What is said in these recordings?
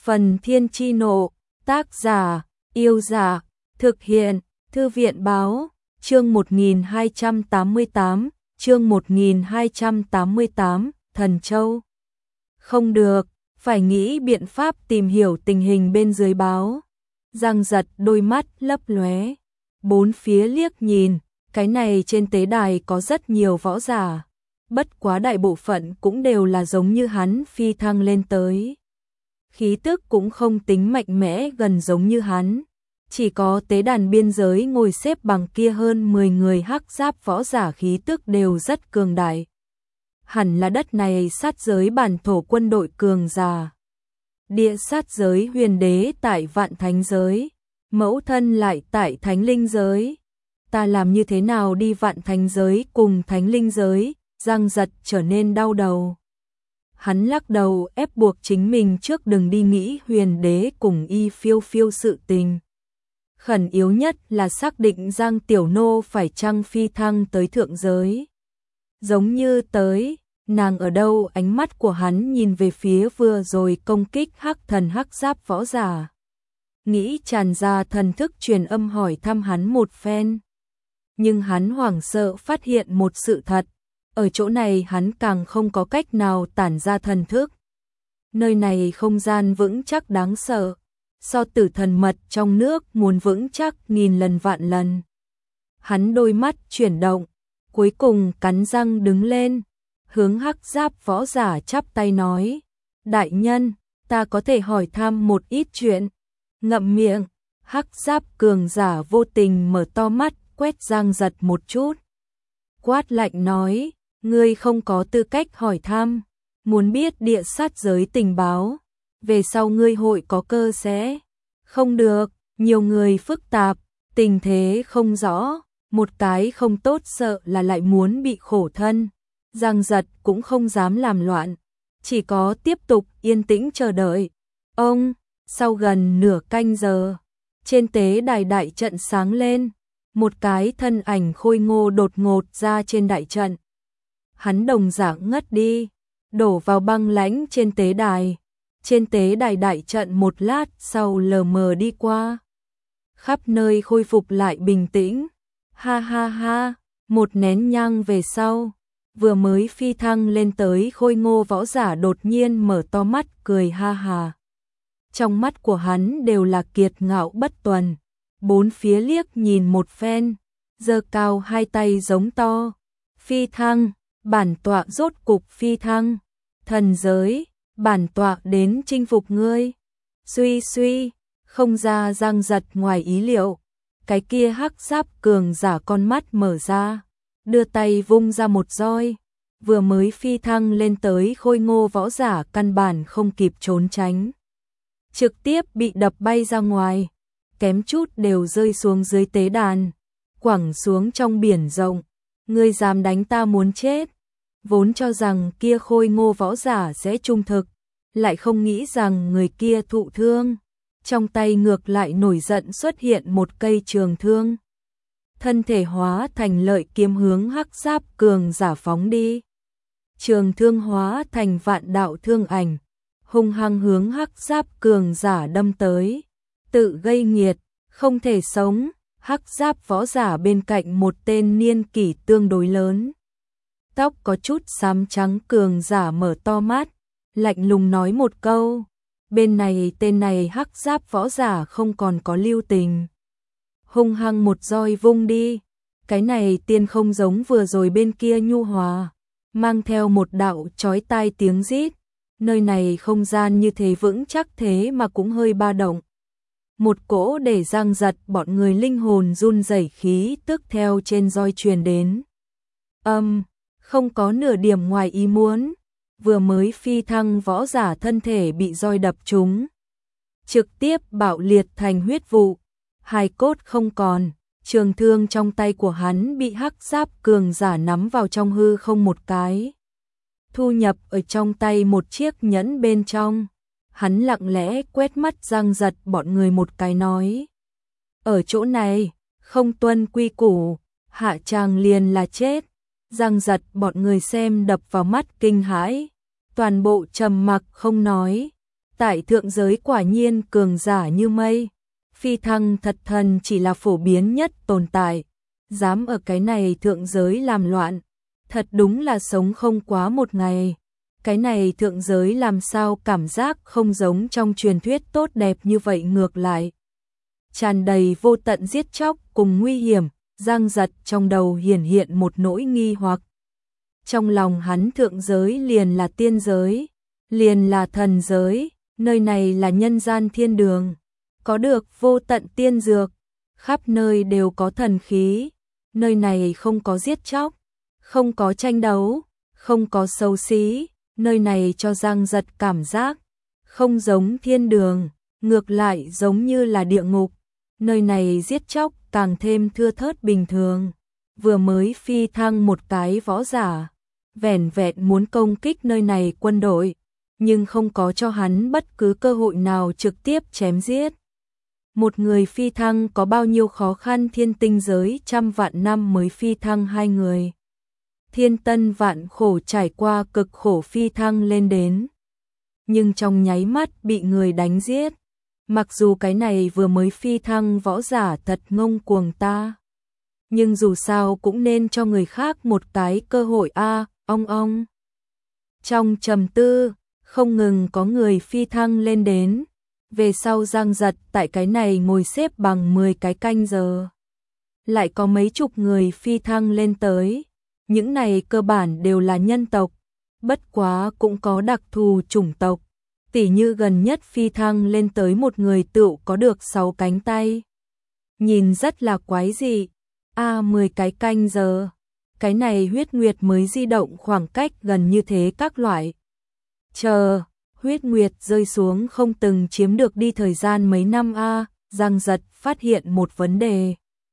Phần Thiên Chi Nộ, tác giả, Yêu Dạ, thực hiện, Thư viện Báo, chương 1288, chương 1288, Thần Châu. Không được, phải nghĩ biện pháp tìm hiểu tình hình bên dưới báo. Giang Giật đôi mắt lấp lóe, bốn phía liếc nhìn, cái này trên tế đài có rất nhiều võ giả, bất quá đại bộ phận cũng đều là giống như hắn phi thăng lên tới. Khí tức cũng không tính mạnh mẽ gần giống như hắn, chỉ có tế đàn biên giới ngồi xếp bằng kia hơn 10 người hắc giáp võ giả khí tức đều rất cường đại. Hẳn là đất này sát giới bản thổ quân đội cường giả. Địa sát giới huyền đế tại vạn thánh giới, mẫu thân lại tại thánh linh giới. Ta làm như thế nào đi vạn thánh giới cùng thánh linh giới? Giang Giật trở nên đau đầu. Hắn lắc đầu ép buộc chính mình trước đừng đi nghĩ huyền đế cùng Y Phiêu Phiêu sự tình. Khẩn yếu nhất là xác định Giang Tiểu Nô phải chăng phi thăng tới thượng giới. Giống như tới, nàng ở đâu? Ánh mắt của hắn nhìn về phía vừa rồi công kích hắc thần hắc giáp võ giả. Nghĩ tràn ra thần thức truyền âm hỏi thăm hắn một phen. Nhưng hắn hoảng sợ phát hiện một sự thật. Ở chỗ này hắn càng không có cách nào tản ra thần thức. Nơi này không gian vững chắc đáng sợ, so Tử Thần Mật trong nước muốn vững chắc nghìn lần vạn lần. Hắn đôi mắt chuyển động, cuối cùng cắn răng đứng lên, hướng hắc giáp võ giả chắp tay nói: đại nhân, ta có thể hỏi thăm một ít chuyện. Ngậm miệng, hắc giáp cường giả vô tình mở to mắt quét Giang Giật một chút. Quát lạnh nói: ngươi không có tư cách hỏi thăm, muốn biết địa sát giới tình báo, về sau ngươi hội có cơ sẽ. Không được, nhiều người phức tạp, tình thế không rõ, một cái không tốt sợ là lại muốn bị khổ thân. Giang Giật cũng không dám làm loạn, chỉ có tiếp tục yên tĩnh chờ đợi. Ông, sau gần nửa canh giờ, trên tế đài đại trận sáng lên, một cái thân ảnh khôi ngô đột ngột ra trên đại trận. Hắn đồng dạng ngất đi, đổ vào băng lãnh trên tế đài. Trên tế đài đại trận một lát sau lờ mờ đi qua. Khắp nơi khôi phục lại bình tĩnh. Ha ha ha, một nén nhang về sau, vừa mới phi thăng lên tới khôi ngô võ giả đột nhiên mở to mắt cười ha ha. Trong mắt của hắn đều là kiệt ngạo bất tuần. Bốn phía liếc nhìn một phen, giơ cao hai tay giống to. Phi thăng, bản tọa rốt cục phi thăng. Thần giới, bản tọa đến chinh phục ngươi. Suy suy, không ra Giang Giật ngoài ý liệu. Cái kia hắc giáp cường giả con mắt mở ra, đưa tay vung ra một roi. Vừa mới phi thăng lên tới khôi ngô võ giả căn bản không kịp trốn tránh, trực tiếp bị đập bay ra ngoài, kém chút đều rơi xuống dưới tế đàn, quẳng xuống trong biển rộng. Ngươi dám đánh ta muốn chết. Vốn cho rằng kia khôi ngô võ giả sẽ trung thực, lại không nghĩ rằng người kia thụ thương. Trong tay ngược lại nổi giận xuất hiện một cây trường thương. Thân thể hóa thành lợi kiếm hướng hắc giáp cường giả phóng đi. Trường thương hóa thành vạn đạo thương ảnh, hung hăng hướng hắc giáp cường giả đâm tới. Tự gây nghiệt, không thể sống. Hắc giáp võ giả bên cạnh một tên niên kỷ tương đối lớn, tóc có chút xám trắng cường giả mở to mắt, lạnh lùng nói một câu. Bên này tên này hắc giáp võ giả không còn có lưu tình, hung hăng một roi vung đi. Cái này tiên không giống vừa rồi bên kia nhu hòa, mang theo một đạo chói tai tiếng rít. Nơi này không gian như thế vững chắc thế mà cũng hơi ba động. Một cỗ để Giang Giật bọn người linh hồn run rẩy khí tức theo trên roi truyền đến. Không có nửa điểm ngoài ý muốn, vừa mới phi thăng võ giả thân thể bị roi đập trúng, trực tiếp bạo liệt thành huyết vụ, hài cốt không còn. Trường thương trong tay của hắn bị hắc giáp cường giả nắm vào trong hư không một cái, thu nhập ở trong tay một chiếc nhẫn bên trong. Hắn lặng lẽ quét mắt Giang Giật bọn người một cái nói: ở chỗ này, không tuân quy củ, hạ tràng liền là chết. Giang Giật bọn người xem đập vào mắt kinh hãi, toàn bộ trầm mặc không nói. Tại thượng giới quả nhiên cường giả như mây, phi thăng thật thần chỉ là phổ biến nhất tồn tại, dám ở cái này thượng giới làm loạn, thật đúng là sống không quá một ngày. Cái này thượng giới làm sao cảm giác không giống trong truyền thuyết tốt đẹp như vậy, ngược lại tràn đầy vô tận giết chóc cùng nguy hiểm. Giang Giật trong đầu hiển hiện một nỗi nghi hoặc. Trong lòng hắn thượng giới liền là tiên giới, liền là thần giới, nơi này là nhân gian thiên đường, có được vô tận tiên dược, khắp nơi đều có thần khí, nơi này không có giết chóc, không có tranh đấu, không có xấu xí, nơi này cho Giang Giật cảm giác không giống thiên đường, ngược lại giống như là địa ngục, nơi này giết chóc càng thêm thưa thớt bình thường. Vừa mới phi thăng một cái võ giả, vẻn vẹn muốn công kích nơi này quân đội, nhưng không có cho hắn bất cứ cơ hội nào trực tiếp chém giết. Một người phi thăng có bao nhiêu khó khăn, thiên tinh giới trăm vạn năm mới phi thăng 2 người. Thiên tân vạn khổ trải qua cực khổ phi thăng lên đến, nhưng trong nháy mắt bị người đánh giết. Mặc dù cái này vừa mới phi thăng võ giả thật ngông cuồng ta, nhưng dù sao cũng nên cho người khác một cái cơ hội a. Ong. Trong trầm tư, không ngừng có người phi thăng lên đến. Về sau Giang Giật tại cái này ngồi xếp bằng 10 cái canh giờ. Lại có mấy chục người phi thăng lên tới. Những này cơ bản đều là nhân tộc, bất quá cũng có đặc thù chủng tộc. Tỉ như gần nhất phi thăng lên tới một người tựu có được 6 cánh tay. Nhìn rất là quái dị. 10 cái canh giờ. Cái này huyết nguyệt mới di động khoảng cách gần như thế các loại. Chờ, huyết nguyệt rơi xuống không từng chiếm được đi thời gian mấy năm Giang Giật phát hiện một vấn đề.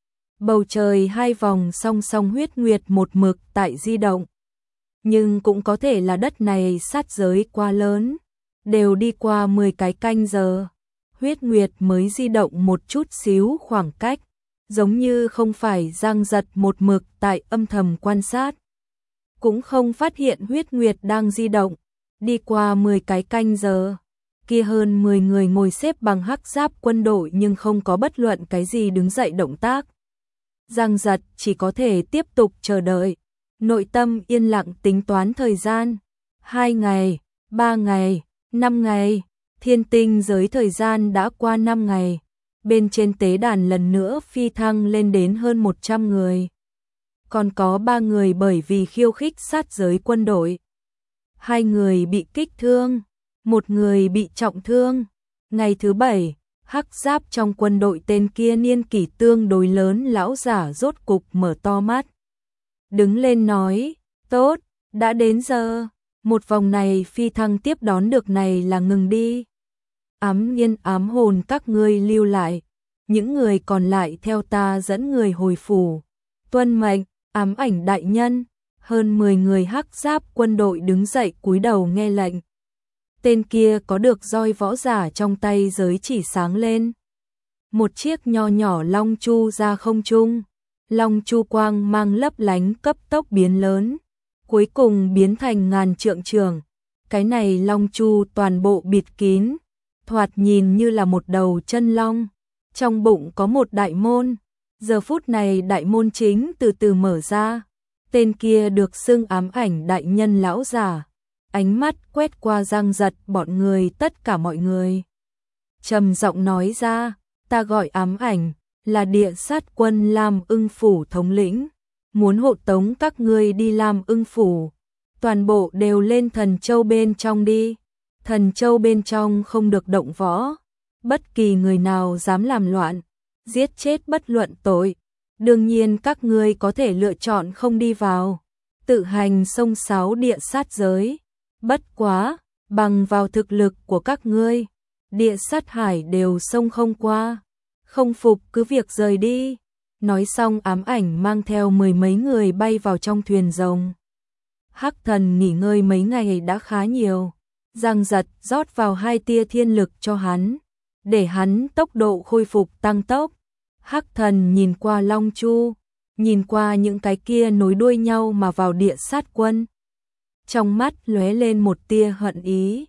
Bầu trời 2 vòng song song huyết nguyệt một mực tại di động. Nhưng cũng có thể là đất này sát giới quá lớn. Đều đi qua 10 cái canh giờ, huyết nguyệt mới di động một chút xíu khoảng cách, giống như không phải Giang Giật một mực tại âm thầm quan sát. Cũng không phát hiện huyết nguyệt đang di động, đi qua 10 cái canh giờ, kia hơn 10 người ngồi xếp bằng hắc giáp quân đội nhưng không có bất luận cái gì đứng dậy động tác. Giang Giật chỉ có thể tiếp tục chờ đợi, nội tâm yên lặng tính toán thời gian, 2 ngày, 3 ngày, 5 ngày, thiên tinh giới thời gian đã qua 5 ngày, bên trên tế đàn lần nữa phi thăng lên đến hơn 100 người. Còn có 3 người bởi vì khiêu khích sát giới quân đội. 2 người bị kích thương, 1 người bị trọng thương. Ngày thứ 7, hắc giáp trong quân đội tên kia niên kỷ tương đối lớn lão giả rốt cục mở to mắt. Đứng lên nói, tốt, đã đến giờ. Một vòng này phi thăng tiếp đón được này là ngừng đi. Ám nghiên ám hồn các ngươi lưu lại. Những người còn lại theo ta dẫn người hồi phủ. Tuân mệnh, ám ảnh đại nhân. Hơn 10 người hắc giáp quân đội đứng dậy cúi đầu nghe lệnh. Tên kia có được roi võ giả trong tay giới chỉ sáng lên. Một chiếc nho nhỏ long chu ra không trung. Long chu quang mang lấp lánh cấp tốc biến lớn. Cuối cùng biến thành ngàn trượng trường. Cái này long chu toàn bộ bịt kín, thoạt nhìn như là một đầu chân long. Trong bụng có một đại môn. Giờ phút này đại môn chính từ từ mở ra. Tên kia được xưng ám ảnh đại nhân lão giả. Ánh mắt quét qua Giang Giật bọn người, tất cả mọi người. Trầm giọng nói ra, ta gọi ám ảnh, là địa sát quân Lam Ưng Phủ thống lĩnh. Muốn hộ tống các ngươi đi Lam Ưng Phủ. Toàn bộ đều lên Thần Châu bên trong đi. Thần Châu bên trong không được động võ. Bất kỳ người nào dám làm loạn, giết chết bất luận tội. Đương nhiên các ngươi có thể lựa chọn không đi vào, tự hành xông xáo địa sát giới. Bất quá, bằng vào thực lực của các ngươi, địa sát hải đều xông không qua. Không phục cứ việc rời đi. Nói xong ám ảnh mang theo 10 mấy người bay vào trong thuyền rồng. Hắc thần nghỉ ngơi mấy ngày đã khá nhiều. Giang Giật rót vào 2 tia thiên lực cho hắn, để hắn tốc độ khôi phục tăng tốc. Hắc thần nhìn qua long chu, nhìn qua những cái kia nối đuôi nhau mà vào địa sát quân. Trong mắt lóe lên một tia hận ý.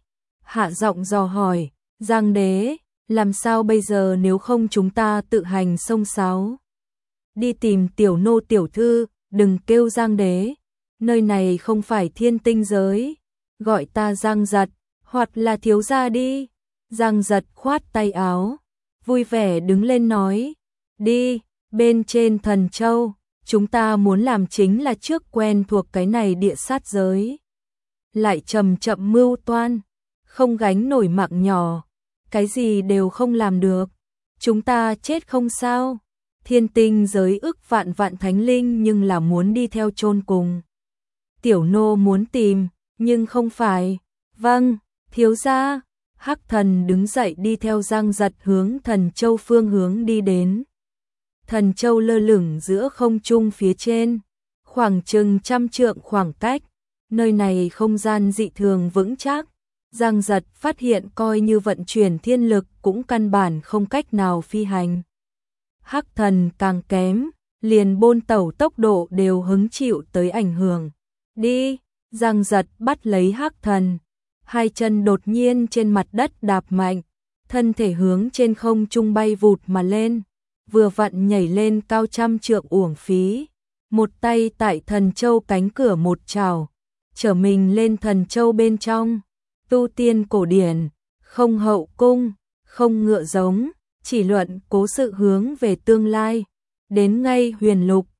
hạ giọng dò hỏi, Giang đế, làm sao bây giờ nếu không chúng ta tự hành xông xáo? Đi tìm tiểu nô tiểu thư, đừng kêu Giang đế, nơi này không phải Thiên Tinh giới, gọi ta Giang Giật, hoặc là thiếu gia đi. Giang Giật khoát tay áo, vui vẻ đứng lên nói, đi, bên trên Thần Châu, chúng ta muốn làm chính là trước quen thuộc cái này địa sát giới. Lại chậm chậm mưu toan, không gánh nổi mạng nhỏ, cái gì đều không làm được, chúng ta chết không sao. Thiên Tinh giới ức vạn vạn thánh linh nhưng là muốn đi theo chôn cùng. Tiểu nô muốn tìm, nhưng không phải. Vâng, thiếu gia. Hắc Thần đứng dậy đi theo Giang Giật hướng Thần Châu phương hướng đi đến. Thần Châu lơ lửng giữa không trung phía trên, khoảng chừng 100 trượng khoảng cách, nơi này không gian dị thường vững chắc. Giang Giật phát hiện coi như vận chuyển thiên lực cũng căn bản không cách nào phi hành. Hắc Thần càng kém, liền bôn tẩu tốc độ đều hứng chịu tới ảnh hưởng. Đi, Giang Giật bắt lấy Hắc Thần, hai chân đột nhiên trên mặt đất đạp mạnh, thân thể hướng trên không trung bay vụt mà lên, vừa vặn nhảy lên cao 100 trượng uổng phí, một tay tại Thần Châu cánh cửa một trảo, trở mình lên Thần Châu bên trong. Tu tiên cổ điển, không hậu cung, không ngựa giống, chỉ luận cố sự hướng về tương lai, đến ngay huyền lục,